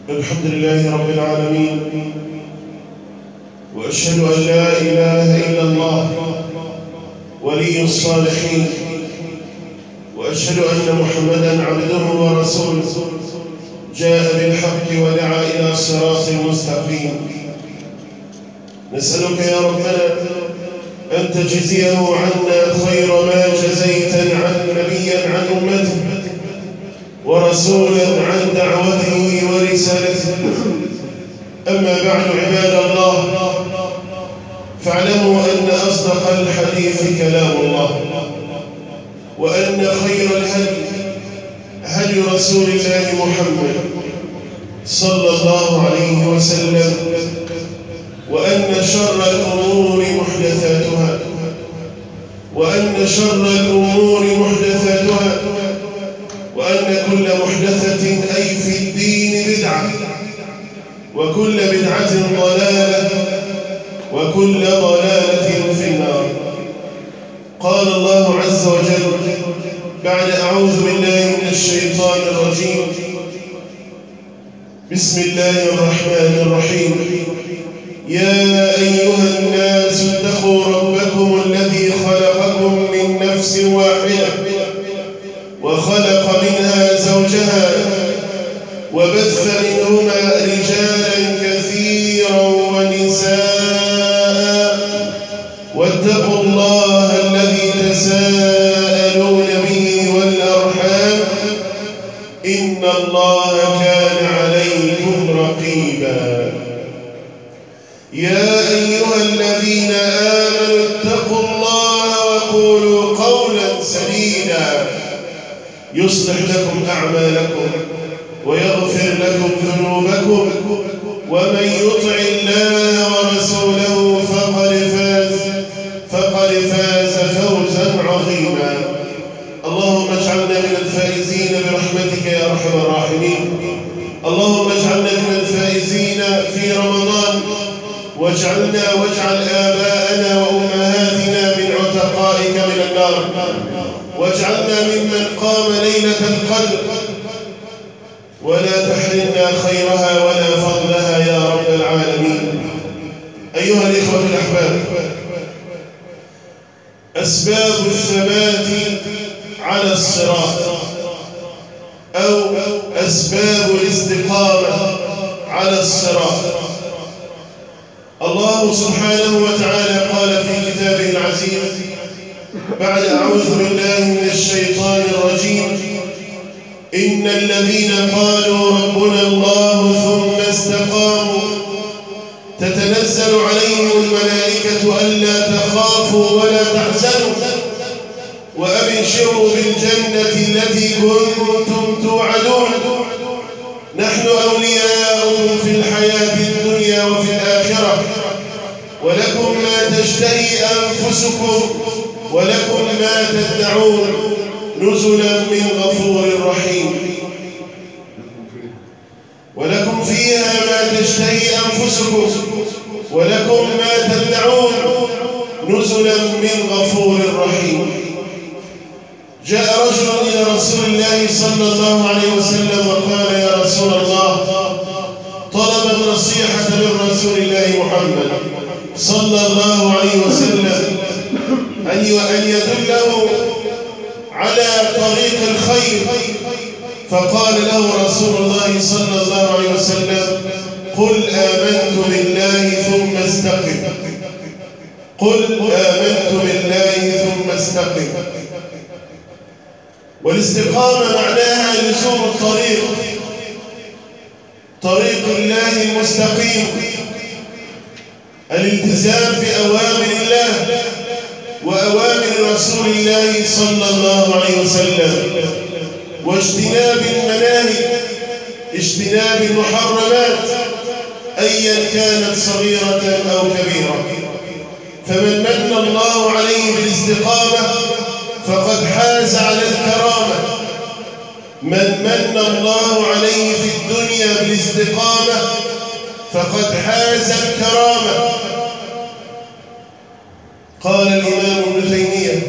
الحمد لله رب العالمين، وأشهد أن لا إله إلا الله ولي الصالحين، وأشهد أن محمدًا عبده ورسوله جاء بالحق ودعا إلى الصراط المستقيم. نسألك يا ربنا أن تجزيه عنا خير ما جزيت عن نبيًا عن أمته ورسولا عن دعوته ورسالته. أما بعد، عباد الله، فاعلموا أن أصدق الحديث كلام الله، وأن خير الهدي هدي رسول الله محمد صلى الله عليه وسلم، وأن شر الأمور محدثاتها، وأن كل محدثة أي في الدين بدعة، وكل بدعة ضلالة، وكل ضلالة في النار. قال الله عز وجل بعد أعوذ بالله من الشيطان الرجيم: بسم الله الرحمن الرحيم. يا أيها الناس اتقوا ربكم الذي خلقكم من نفس واحدة وخلق منها زوجها وبث منهما رجالا كثيرا ونساء، واتقوا الله الذي تساءلون به والأرحام، إن الله كان عليكم رقيبا. يا أيها الذين آمنوا اتقوا الله وقولوا قولا سديدا يصلح لكم أعمالكم ويغفر لكم ذنوبكم، ومن يطع الله ورسوله فقد فاز فوزا عظيما. اللهم اجعلنا من الفائزين برحمتك يا أرحم الراحمين. اللهم اجعلنا من الفائزين في رمضان، واجعل آباءنا وأمهاتنا من عتقائك من النار، واجعلنا ممن قام ليلة القدر، ولا تحرمنا خيرها ولا فضلها يا رب العالمين. أيها الإخوة الأحباب، أسباب الثبات على الصراط أو أسباب الاستقامة على الصراط. الله سبحانه وتعالى قال في كتابه العزيز بعد أعوذ بالله من الشيطان الرجيم: إن الذين قالوا ربنا الله ثم استقاموا تتنزل عليهم الملائكة ألا تخافوا ولا تحزنوا وأبشروا بالجنة التي كنتم توعدون، نحن أولياؤكم في الحياة الدنيا وفي الآخرة، ولكم ما تشتهي أنفسكم ولكم ما تدعون، نزلا من غفور رحيم. ولكم فيها ما تشتهي أنفسكم ولكم ما تدعون، نزلا من غفور رحيم. جاء رجل إلى رسول الله صلى الله عليه وسلم وقال: يا رسول الله، طلب النصيحة من رسول الله محمد صلى الله عليه وسلم أن يدله على طريق الخير. فقال له رسول الله صلى الله عليه وسلم: قل آمنت بالله ثم استقم. قل آمنت بالله ثم استقم. والاستقامة معناها لزوم الطريق، طريق الله المستقيم، الالتزام بأوامر الله وأوامر رسول الله صلى الله عليه وسلم، واجتناب المناهي، اجتناب المحرمات أيا كانت صغيرة أو كبيرة. فمن من الله عليه بالاستقامة فقد حاز على الكرامة. من الله عليه في الدنيا بالاستقامة فقد حاز الكرامة. قال الإمام ابن تيمية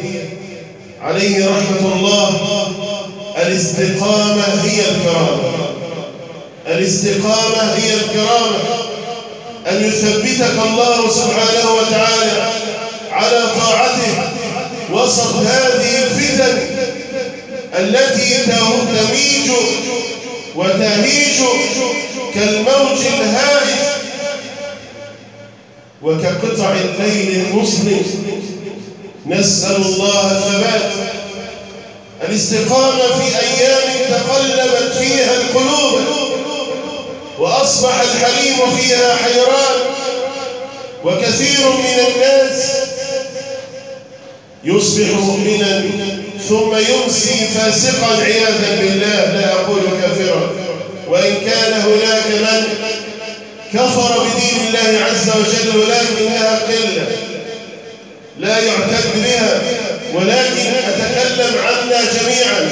عليه رحمة الله: الاستقامة هي الكرامة. الاستقامة هي الكرامة، أن يثبتك الله سبحانه وتعالى على طاعته وسط هذه الفتن التي تميج وتهيج كالموج الهائج وكقطع الليل المظلم. نسأل الله الثبات. الاستقامة في أيام تقلبت فيها القلوب وأصبح الحليم فيها حيران، وكثير من الناس يصبح مؤمنا ثم يمسي فاسقا عياذا بالله، لا أقول كافرا، وإن كان هناك من كفر بدين الله عز وجل ولكنها قلة لا يعتد بها، ولكن أتكلم عنا جميعا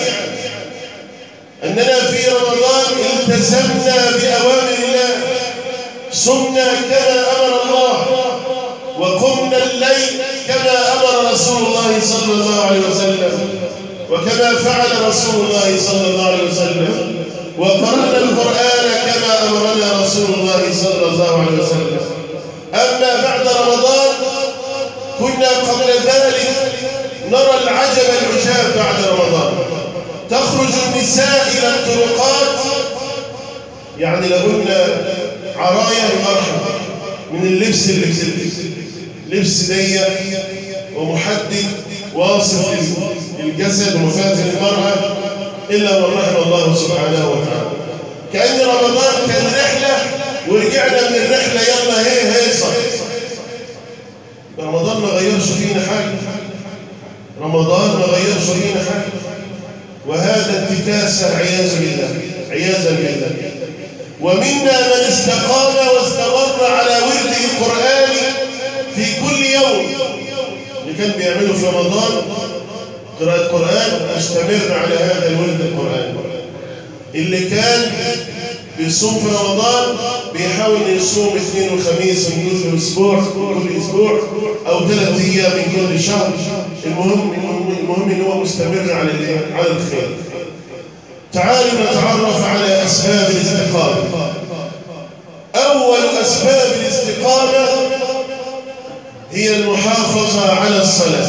أننا في رمضان التزمنا بأوامر الله، صمنا كما أمر الله، وقمنا الليل كما أمر رسول الله صلى الله عليه وسلم وكما فعل رسول الله صلى الله عليه وسلم، وقرأنا القرآن كما أمرنا رسول الله صلى الله عليه وسلم. أما بعد رمضان كنا قبل ذلك نرى العجب العجاب. بعد رمضان تخرج النساء إلى الطرقات، يعني لهن عرايا المرحب من اللبس لبس ضيق ومحدد واصف الجسد ومفاتن المرأة، إلا من رحم الله سبحانه وتعالى. كأن رمضان كان رحلة ورجعنا من الرحلة يلا هيصة. رمضان ما غيرش فينا حاجة، رمضان ما غيرش فينا حاجة، وهذا انتكاسة عياذا بالله عياذا بالله. ومنا من استقام واستمر على ورد القرآن في كل يوم، اللي كان بيعمله في رمضان قراءة قرآن استمر على هذا الورد القرآن. اللي كان بيصوم في رمضان بيحاول يصوم اثنين وخميس من كل اسبوع او 3 ايام من كل شهر. المهم ان هو مستمر على الخير. تعالوا نتعرف على اسباب الاستقامه. اول اسباب الاستقامه هي المحافظه على الصلاه.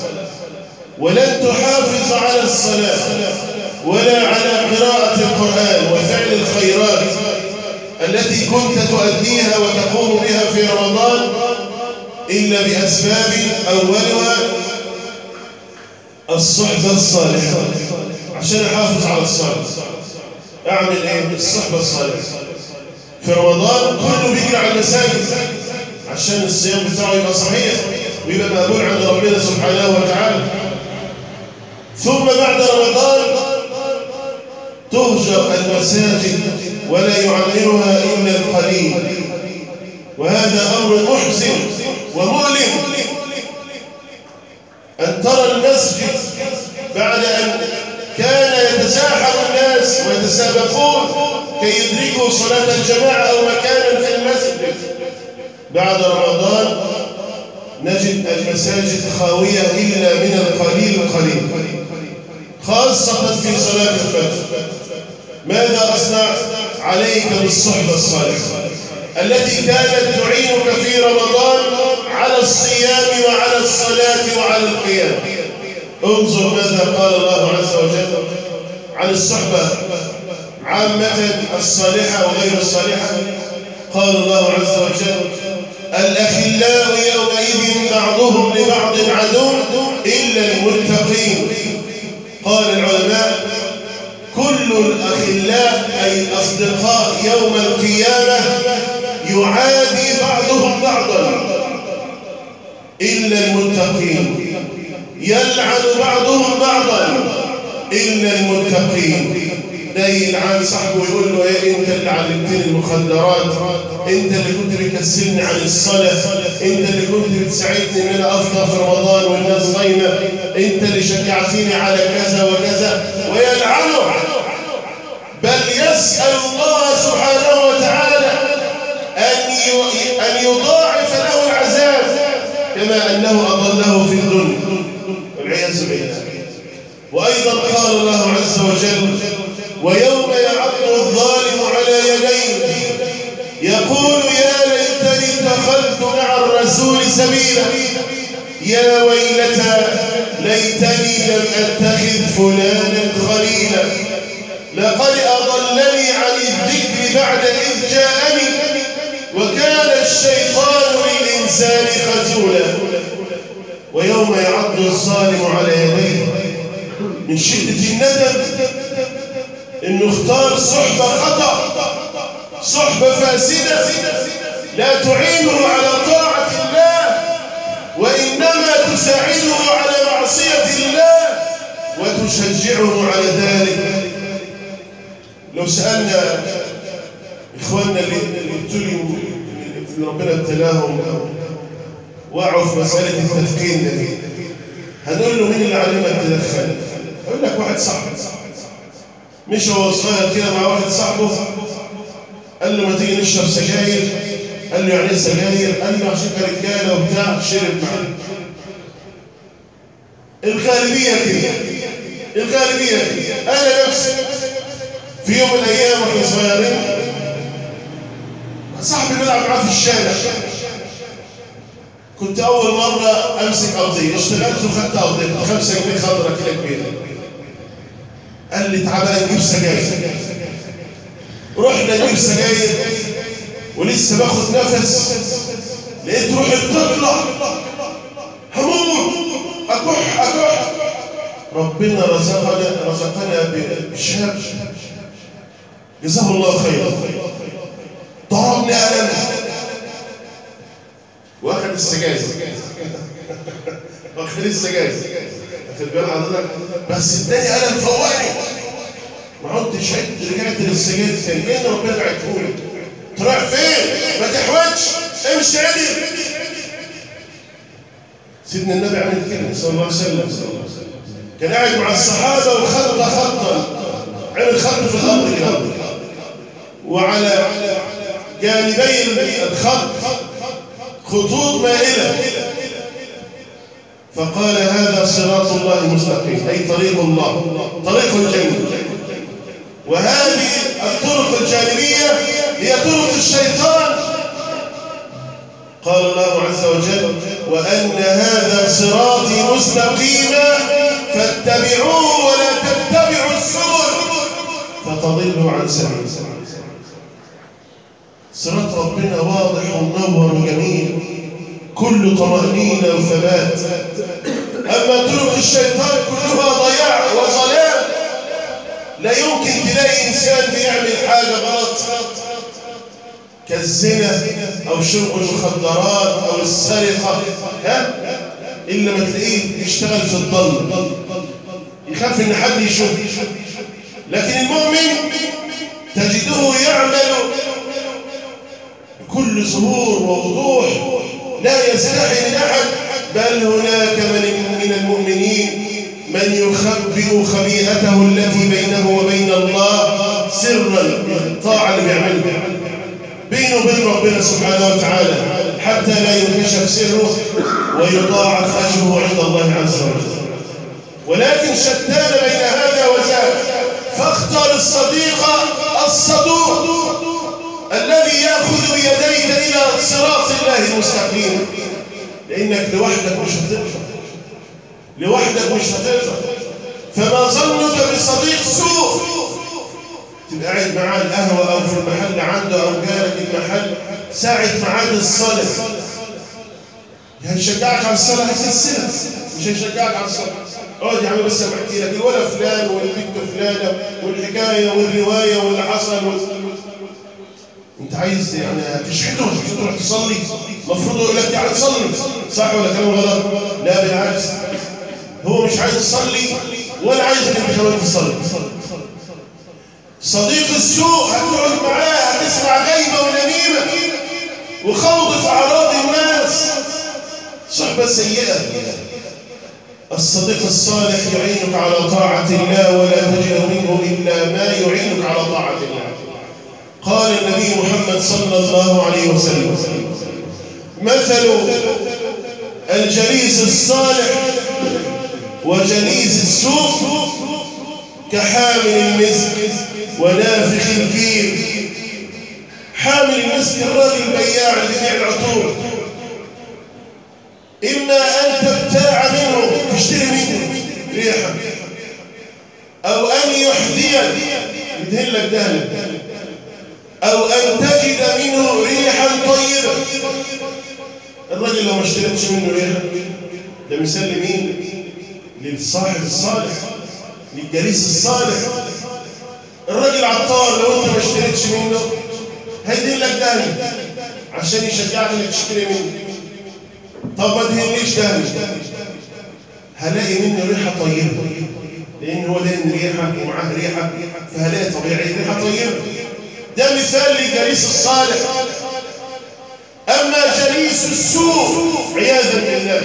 ولن تحافظ على الصلاه ولا على قراءة القرآن وفعل الخيرات التي كنت تؤديها وتقوم بها في رمضان إلا بأسباب أولها الصحبة الصالحة. عشان أحافظ على الصلاة أعمل إيه؟ الصحبة الصالحة. في رمضان كله بيجري على المساجد عشان الصيام بتاعه يبقى صحيح ويبقى مقبول عند ربنا سبحانه وتعالى. ثم بعد رمضان تهجر المساجد ولا يعمرها إلا القليل، وهذا أمر محزن ومؤلم. أن ترى المسجد بعد أن كان يتزاحم الناس ويتسابقون كي يدركوا صلاة الجماعة أو مكانا في المسجد، بعد رمضان نجد المساجد خاوية إلا من القليل القليل، خاصة في صلاة الفجر. ماذا أصنع؟ عليك بالصحبة الصالحة التي كانت تعينك في رمضان على الصيام وعلى الصلاة وعلى القيام. انظر ماذا قال الله عز وجل عن الصحبة عامة الصالحة وغير الصالحة. قال الله عز وجل: الأخلاء يومئذ بعضهم لبعض عدو إلا المتقين. قال العلماء: كل الأخلاء أي الأصدقاء يوم القيامة يعادي بعضهم بعضا إلا المتقين، يلعن بعضهم بعضا إلا المتقين. ده يلعن صاحبه ويقول له: ايه انت اللي علمتني المخدرات، انت اللي كنت بتكسلني عن الصلاه، انت اللي كنت بتساعدني ان انا افطر في رمضان والناس صايمه، انت اللي شجعتني على كذا وكذا، ويلعنه. بل يسأل الله سبحانه وتعالى أن يضاعف له العذاب كما أنه أضله في الدنيا والعياذ بالله. وأيضا قال الله عز وجل: ويوم يعض الظالم على الليل يقول يا ليتني اتخذت مع الرسول سبيلا يا ويلتى ليتني لم أتخذ فلانا خليلا لقد أضلني عن الذكر بعد إذ جاءني وكان الشيطان للإنسان خذولا ويوم يعض الظالم على يديه من شدة الندم إنه اختار صحبة خطأ صحبة فاسدة لا تعينه على طاعة الله وإنما تساعده على معصية الله وتشجعه على ذلك. لو سألنا إخواننا اللي ابتلوا اللي ربنا ابتلاهم وقعوا في مسألة التدخين دي هنقول له مين اللي علمك تدخن؟ أقول لك واحد صاحبي مش هو صغير كده مع واحد صاحبه قال له ما تيجي نشرب سجاير قال له يعني ايه سجاير؟ قال له عشان رجاله وبتاع شرب معاه. الغالبيه كده الغالبيه كده. انا نفسي في يوم من الايام واحنا صغيرين صاحبي بيلعب معاه في الشارع كنت اول مره امسك ارضيه اشتغلت وخدت ارضيه 5 جنيه خضره كده كبيره قال لي تعالى نجيب سجاير. رحنا نجيب سجاير ولسه باخد نفس لقيت روحي بتطلع هموت اكح ربنا رزقنا بشاب جزاه الله خيرا ضربني قلم واخد السجاير واخد السجاير واخد بال حضرتك بس اداني قلم فوقني ما عدتش رجعت للسجاير تاني لان ربنا بعتهولي تروح فين؟ ما تحوجش امشي عدل. سيدنا النبي عمل كده صلى الله عليه وسلم كان قاعد مع الصحابه وخط خطا عمل خط في الارض كده وعلى جانبي الخط خطوط مائله فقال هذا صراط الله المستقيم اي طريق الله طريق الجنه وهذه الطرق الجانبيه هي طرق الشيطان. قال الله عز وجل وأن هذا صراطي مستقيما فاتبعوه ولا تتبعوا السبل فتضلوا عن سبيله. صراط ربنا واضح ومنور وجميل كل طمأنينة وثبات. أما طرق الشيطان كلها ضياع وظلام لا يمكن تلاقي إنسان بيعمل حاجة غلط كالزنا أو شرب المخدرات أو السرقة إلا ما تلاقيه يشتغل في الضل يخاف إن حد يشوف. لكن المؤمن تجده يعمل بكل ظهور ووضوح لا يستحي من أحد بل هناك من المؤمنين من يخبئ خبيئته التي بينه وبين الله سرا الطاعة اللي بيعملها بينه وبين ربنا سبحانه وتعالى حتى لا ينكشف سره ويضاعف أجره عند الله عز وجل. ولكن شتان بين هذا وذاك فاختر الصديق الصدوق الذي يأخذ بيديك إلى صراط الله المستقيم لأنك لوحدك مش هتقدر فما ظنك بصديق سوء تبقى قاعد معاه القهوة أو في المحل عنده أو جارك المحل ساعة ميعاد الصلاة هيشجعك على الصلاة هيكسلك مش هيشجعك على الصلاة. اقعد يا عم بس بحكي لك الولد فلان والبنت فلانة والحكاية والرواية واللي حصل انت عايز يعني تشحته تروح تصلي المفروض يقول لك يعني تصلي صح ولا كلام غلط؟ لا بالعكس هو مش عايز يصلي ولا عايزك انت كمان تصلي. صديق السوء هتقعد معاه هتسمع غيبه ونميمه وخوض في اعراض الناس صحبه سيئه. الصديق الصالح يعينك على طاعه الله ولا تجد منه الا ما يعينك على طاعه الله. قال النبي محمد صلى الله عليه وسلم مثل الجليس الصالح وجليس السوء كحامل المسك ونافخ الكير عامل المسك الراجل البياع اللي بيبيع العطور، إما أن تبتاع منه تشتري منه ريحة، أو أن يحذيك يدهن لك دهنة، أو أن تجد منه ريحا طيبة. الراجل لو ما اشتريتش منه ريحة ده مثال لمين؟ للصاحب الصالح، للجليس الصالح. الراجل عطار لو انت ما اشتريتش منه هيدين لك دهنة عشان يشجعك انك تشتري منه. طب ما تهنيش دهنة، هلاقي منه ريحة طيبة، لأن هو دهن ريحة ومعاه ريحة، فهلاقي طبيعي ريحة طيبة. ده مثال للجليس الصالح. أما جليس السوء عياذا بالله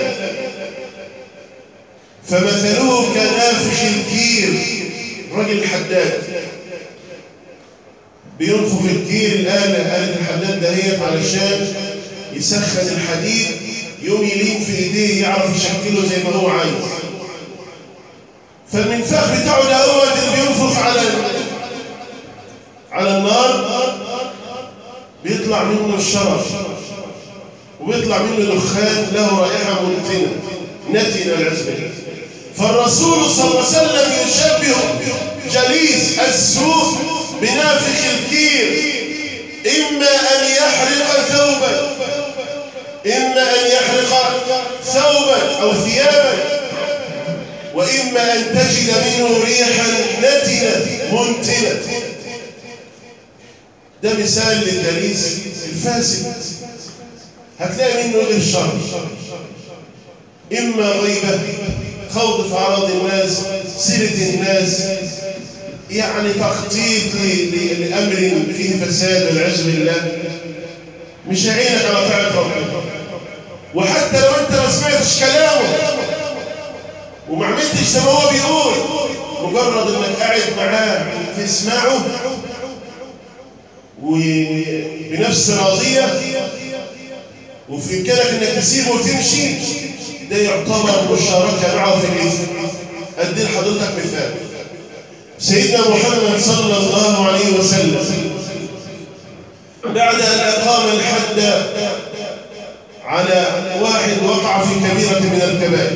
فمثله كنافخ الكير. الراجل الحداد بينفخ الكير، آلة الحداد دهيت علشان يسخن الحديد، يوم يلين في ايديه يعرف يشكله زي ما هو عايز. فالمنفاخ بتاعه ده هو اللي بينفخ على النار، بيطلع منه الشرر وبيطلع منه دخان له رائحة نتنة العزبة. فالرسول صلى الله عليه وسلم يشبه جليس السوء بنافخ الكير، إما أن يحرق ثوبا أو ثيابا، وإما أن تجد منه ريحا نتنة منتنة. ده مثال للجليس الفاسد. هتلاقي منه غير شر، إما غيبة، خوض في أعراض الناس، سيرة الناس، يعني تخطيط لأمر فيه فساد والعياذ بالله، مش هيعينك على طاعة ربنا. وحتى لو أنت ما سمعتش كلامه وما عملتش زي ما هو بيقول، مجرد إنك قاعد معاه تسمعه وبنفس راضية وفي إمكانك إنك تسيبه وتمشي، ده يعتبر مشاركة معه في الإثم. أدي لحضرتك مثال. سيدنا محمد صلى الله عليه وسلم بعد أن أقام الحد على واحد وقع في كبيرة من الكبائر،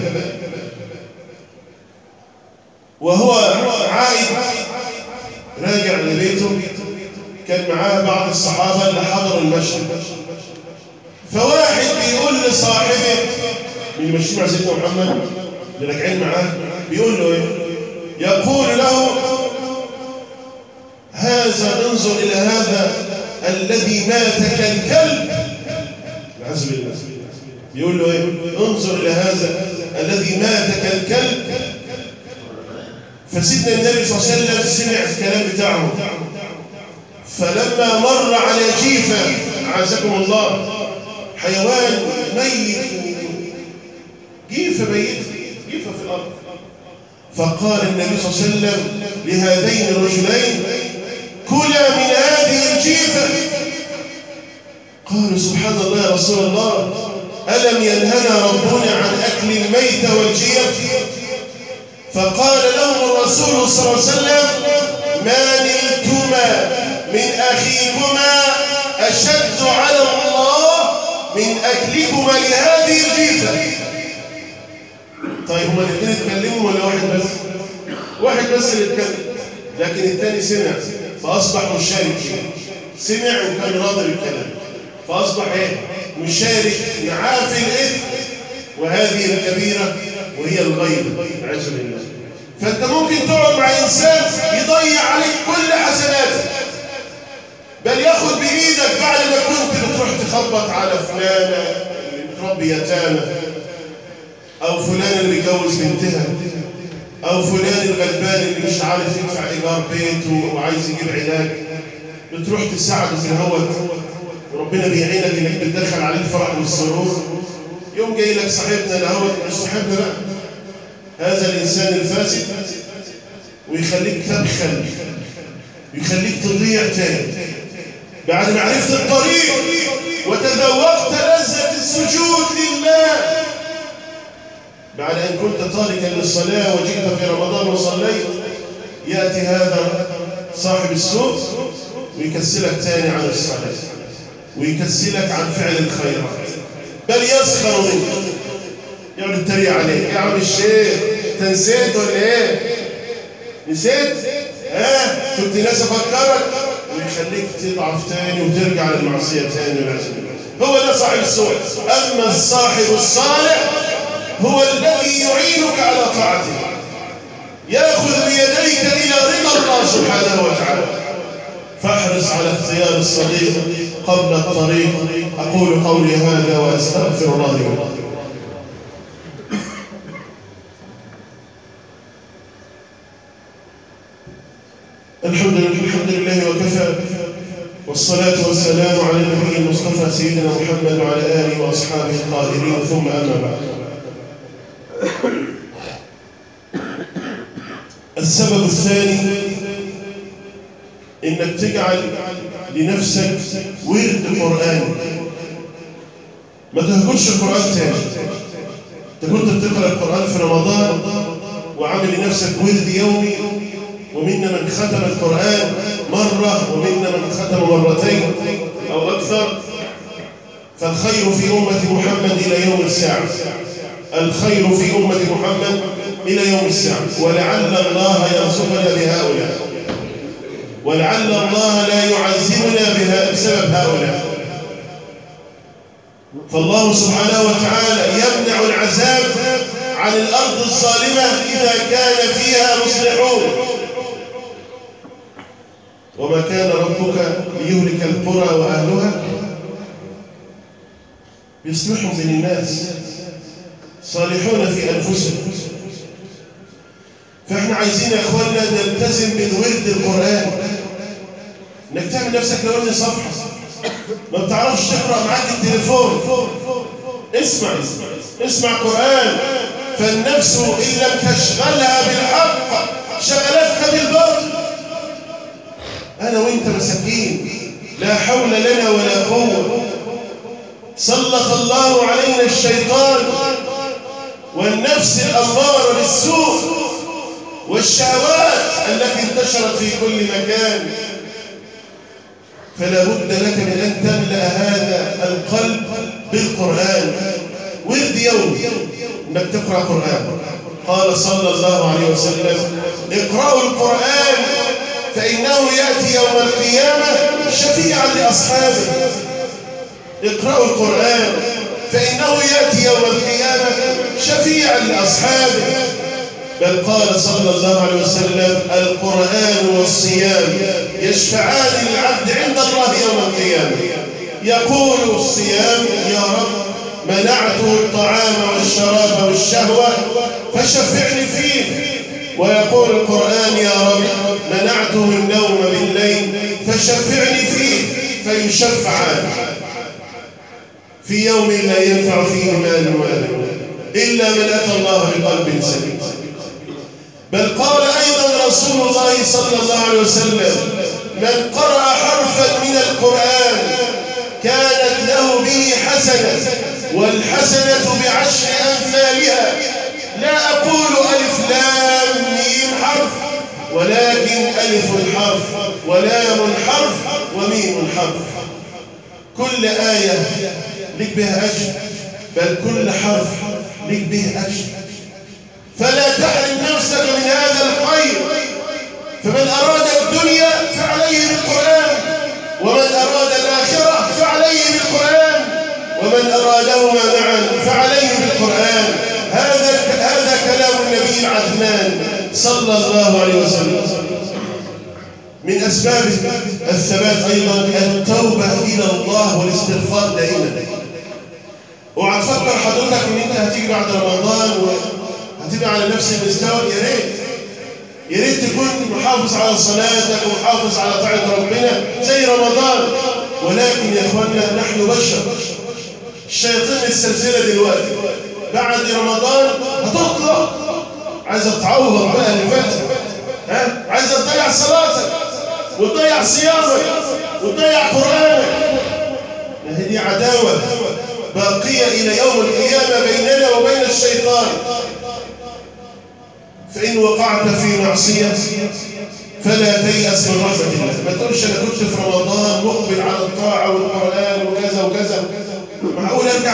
وهو عائد راجع لبيته، كان معاه بعض الصحابة اللي حضروا المشهد، فواحد بيقول لصاحبه من المشي مع سيدنا محمد اللي راجعين معاه، بيقول له ايه؟ يقول له: هذا انظر إلى هذا الذي مات كالكلب. العزم بالله. يقول له ايه؟ انظر إلى هذا الذي مات كالكلب. فسيدنا النبي صلى الله عليه وسلم سمع الكلام بتاعه، فلما مر على جيفة، عزكم الله، حيوان ميت، جيفة ميت، جيفة في الأرض، فقال النبي صلى الله عليه وسلم لهذين الرجلين: كلا من هذه الجيفة. قالوا: سبحان الله يا رسول الله، ألم ينهنا ربنا عن أكل الميت والجيف؟ فقال لهم الرسول صلى الله عليه وسلم: ما نلتما من أخيكما أشد على الله من أكلكما لهذه الجيفة. طيب هما الاثنين اتكلموا ولا واحد بس؟ واحد بس اللي اتكلم، لكن الثاني سمع فأصبح مشارك، سمع وكان راضي بالكلام، فأصبح ايه؟ مشارك معاه في الإثم، وهذه الكبيرة وهي الغيبة والعياذ بالله. فأنت ممكن تقعد مع إنسان يضيع عليك كل حسناتك، بل ياخد بإيدك بعد ما كنت بتروح تخبط على فلانة اللي بتربي يتامى، أو فلان اللي بيجوز بنتها، أو فلان الغلبان اللي مش عارف يدفع إيجار بيته وعايز يجيب علاج، بتروح تساعده في الهوت، وربنا بيعينك إنك بتدخل عليه الفرح والسرور. يوم جاي لك صاحبنا الهوت، مش صاحبنا بقى، هذا الإنسان الفاسد، ويخليك تبخل، يخليك تضيع تاني بعد ما عرفت الطريق وتذوقت لذة السجود لله. بعد أن كنت تاركا للصلاة وجئت في رمضان وصليت، يأتي هذا صاحب السوء ويكسلك تاني عن الصلاة. ويكسلك عن فعل الخيرات، بل يسخر منك، يقعد يتريق عليك. يا عم الشيخ انت نسيت ولا ايه؟ نسيت؟ كنت ناس افكرك، ويخليك تضعف تاني وترجع للمعصيه تاني والعياذ بالله. هو ده صاحب السوء. اما الصاحب الصالح هو الذي يعينك على طاعته، ياخذ بيديك الى رضا الله سبحانه وتعالى. فاحرص على اختيار الصديق قبل الطريق. اقول قولي هذا واستغفر الله لي ولكم. الحمد لله وكفى، والصلاة والسلام على النبي المصطفى سيدنا محمد وعلى آله وأصحابه الطاهرين، ثم أما بعد. السبب الثاني إنك تجعل لنفسك ورد قرآن، ما تهجرش القرآن تاني. أنت كنت بتقرأ القرآن في رمضان وعامل لنفسك ورد يومي، ومنا من ختم القرآن مرة ومنا من ختم مرتين أو أكثر. فالخير في أمة محمد إلى يوم الساعة، الخير في أمة محمد إلى يوم الساعة. ولعل الله يرزقنا بهؤلاء، ولعل الله لا يعذبنا بها بسبب هؤلاء. فالله سبحانه وتعالى يمنع العذاب عن الأرض الظالمة إذا كان فيها مصلحون. وما كان ربك ليهلك القرى وأهلها يصلحوا من الناس صالحون في أنفسهم. فإحنا عايزين يا إخواننا نلتزم بالورد القرآن، إنك تعمل نفسك لو صفحة ما بتعرفش تقرأ معاك التليفون، اسمع قرآن. فالنفس إن لم تشغلها بالحق شغلتك بالباطل. أنا وإنت مساكين لا حول لنا ولا قوة. سلط الله علينا الشيطان والنفس الأمارة بالسوء والشهوات التي انتشرت في كل مكان. فلا بد لك من أن تملأ هذا القلب بالقرآن، ورد يومي انك تقرأ قرآن. قال صلى الله عليه وسلم: اقرأوا القرآن فإنه يأتي يوم القيامة شفيعا لأصحابه. اقرأوا القرآن فإنه يأتي يوم القيامة شفيعا لأصحابه. بل قال صلى الله عليه وسلم: القرآن والصيام يشفعان للعبد عند الله يوم القيامة. يقول الصيام: يا رب منعته الطعام والشراب والشهوة فشفعني فيه. ويقول القرآن: يا رب منعته النوم بالليل فشفعني فيه. فيشفعان في يوم لا ينفع فيه مال ولا بنون إلا من أتى الله بقلب سليم. بل قال أيضا رسول الله صلى الله عليه وسلم: من قرأ حرفا من القرآن كانت له به حسنة، والحسنة بعشر أمثالها. لا أقول ألف لام ميم حرف، ولكن ألف حرف ولام حرف وميم حرف. كل آية لك بها أجر، بل كل حرف لك به أجر. فلا تحرم نفسك من هذا الخير. فمن أراد الدنيا فعليه بالقرآن، ومن أراد الآخرة فعليه بالقرآن، ومن أرادهما معا فعليه بالقرآن. هذا كلام النبي العدنان صلى الله عليه وسلم. من أسباب الثبات أيضا التوبة إلى الله والاستغفار دائما. اوعى تفكر حضرتك ان انت هتيجي بعد رمضان وهتبقى على نفس المستوى. يا ريت تكون محافظ على صلاتك ومحافظ على طاعة ربنا زي رمضان. ولكن يا اخوانا نحن بشر. الشياطين السلسلة دلوقتي بعد رمضان هتطلع عايزة تعوض بقى اللي فات، عايزة تضيع صلاتك وتضيع صيامك وتضيع قرآنك. هذه عداوة باقية إلى يوم القيامة بيننا وبين الشيطان. فإن وقعت في معصية فلا تيأس من رحمة الله. ما تقولش أنا كنت في رمضان مقبل على الطاعة والقرآن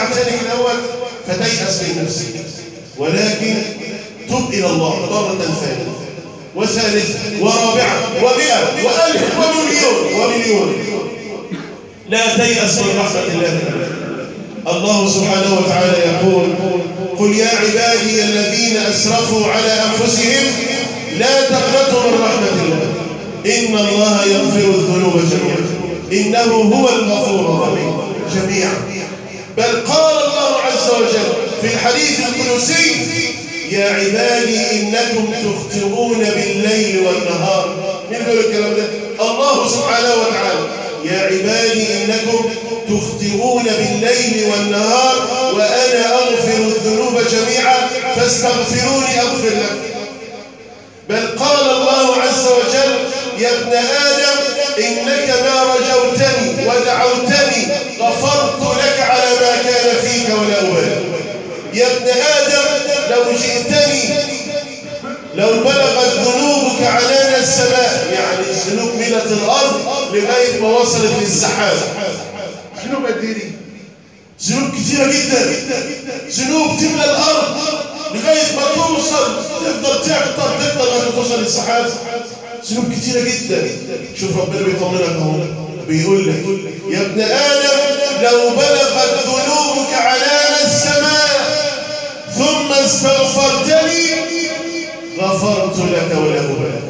ترجع تاني الأول فتيأس من نفسك، ولكن تب إلى الله مرة ثانية وثالثة ورابعة و100 و1000 ومليون. لا تيأس من رحمة الله. الله سبحانه وتعالى يقول: قل يا عبادي الذين أسرفوا على أنفسهم لا تقنطوا من رحمة الله إن الله يغفر الذنوب جميعا إنه هو الغفور الرحيم جميعا. بل قال الله عز وجل في الحديث القدسي: يا عبادي إنكم تخطئون بالليل والنهار. مين بيقول الكلام ده؟ الله سبحانه وتعالى. يا عبادي إنكم تخطئون بالليل والنهار وأنا أغفر الذنوب جميعا فاستغفروني أغفر لكم. بل قال الله عز وجل: يا ابن آدم إنك ما رجوتني ودعوتني غفرت لك على ما كان فيك ولا أبالي. يا ابن آدم لو جئتني لو بلغت ذنوبك عنان السماء، يعني الذنوب ملت الأرض لغاية ما وصلت للسحاب. ذنوب قد ايه؟ ذنوب كثيرة جدا، ذنوب تملى الأرض لغاية ما توصل، تفضل تهطر لغاية ما توصل للسحاب. ذنوب كثيرة جدا. شوف ربنا بيطمنك اهو، بيقول لك: يا ابن آدم لو بلغت ذنوبك عنان السماء ثم استغفرتني غفرت لك ولا أبالي.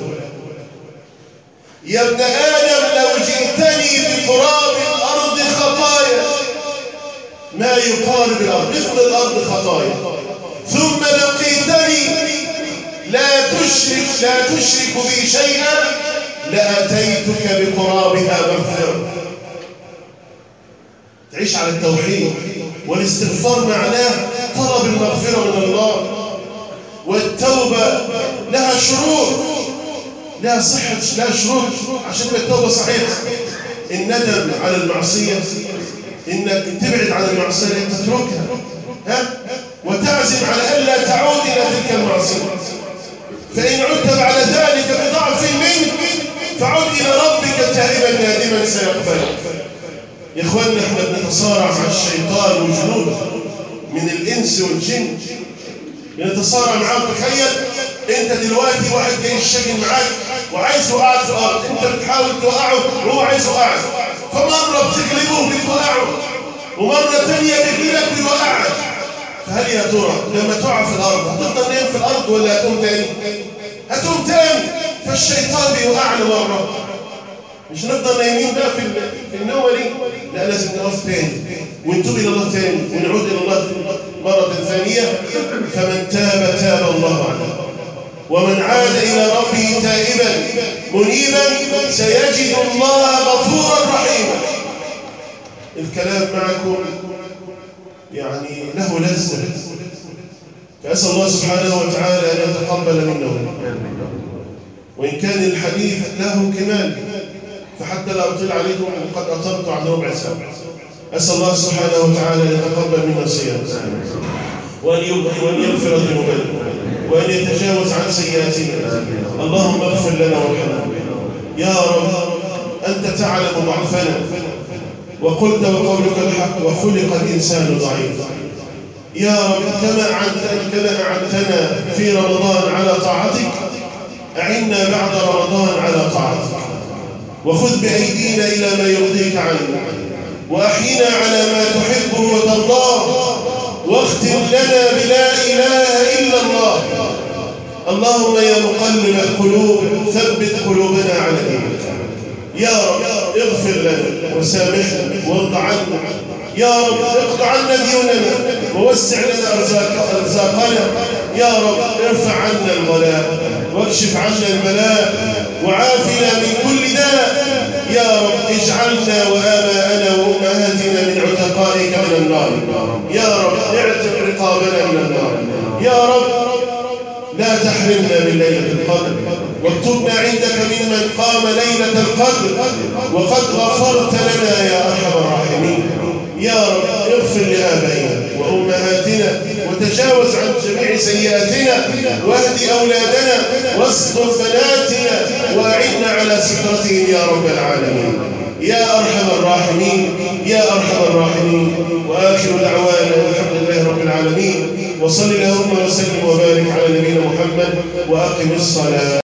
يا ابن آدم لو جئتني بقراب الأرض خطايا، ما يقارب الأرض مثل الأرض خطايا، ثم لقيتني لا تشرك بي شيئا لأتيتك بقرابها مغفرة. تعيش على التوحيد، والاستغفار معناه طلب المغفرة من الله، والتوبة لها شروط، لها صحة، لها شروط عشان تبقى التوبة صحيحة. الندم على المعصية، إنك تبعد عن المعصية، تتركها، وتعزم على ألا تعود إلى تلك المعصية. فإن عدت بعد ذلك بضعف منك فعد إلى ربك تائبا نادما سيقبلك. يا إخواننا، احنا بنتصارع مع الشيطان وجنوده من الإنس والجن، بنتصارع معاه. تخيل انت دلوقتي واحد جاي يشتغل معاك وعايز يوقعك في الارض، انت بتحاول توقعه وهو عايز يوقعك، فمره بتغلبه بتوقعه ومره ثانيه بيجيلك بيوقعك. فهل يا ترى لما تقع في الارض هتفضل نايم في الارض ولا هتقوم تاني؟ هتقوم تاني. فالشيطان بيوقعنا مره، مش هنفضل نايمين بقى في النومه دي، لا لازم نقف تاني ونتوب الى الله تاني ونعود الى الله مرة ثانية. فمن تاب الله عنه، ومن عاد إلى ربه تائبا منيبا سيجد الله غفورا رحيما. الكلام معكم يعني له لذة، فأسأل الله سبحانه وتعالى أن يتقبل منا، وإن كان الحديث له كمال فحتى لا أطيل عليكم وقد أطلت عن ربع ساعة. أسأل الله سبحانه وتعالى أن يتقبل منا صيامنا، وأن يغفر ذنوبنا، وأن يتجاوز عن سيئاتنا. اللهم اغفر لنا وارحمنا يا رب. أنت تعلم ضعفنا، وقلت وقولك الحق وخلق الإنسان ضعيفا. يا رب كما أعنتنا في رمضان على طاعتك، أعنا بعد رمضان على طاعتك، وخذ بأيدينا إلى ما يرضيك عنا، وأحينا على ما تحبه وترضاه، واختم لنا بلا إله إلا الله. اللهم يا مقلب القلوب ثبت قلوبنا على دينك. يا رب اغفر لنا وسامحنا وارض عنا. يا رب اقض عنا ديوننا ووسع لنا أرزاقنا. يا رب ارفع عنا الغلاء واكشف عنا البلاء وعافنا من كل داء. يا رب اجعلنا وآباءنا وأمهاتنا من عتقائك من النار. يا رب اعتق رقابنا من النار. يا رب لا تحرمنا من ليلة القدر، واكتبنا عندك ممن قام ليلة القدر وقد غفرت لنا يا أرحم الراحمين. يا رب اغفر لآبائنا وأمهاتنا وتجاوز عن جميع سيئاتنا، واهد أولادنا واستر بناتنا وأعنا على سترتهم يا رب العالمين. يا أرحم الراحمين يا أرحم الراحمين. وآخر دعوانا الحمد لله رب العالمين، وصل اللهم وسلم وبارك على نبينا محمد وأقم الصلاة.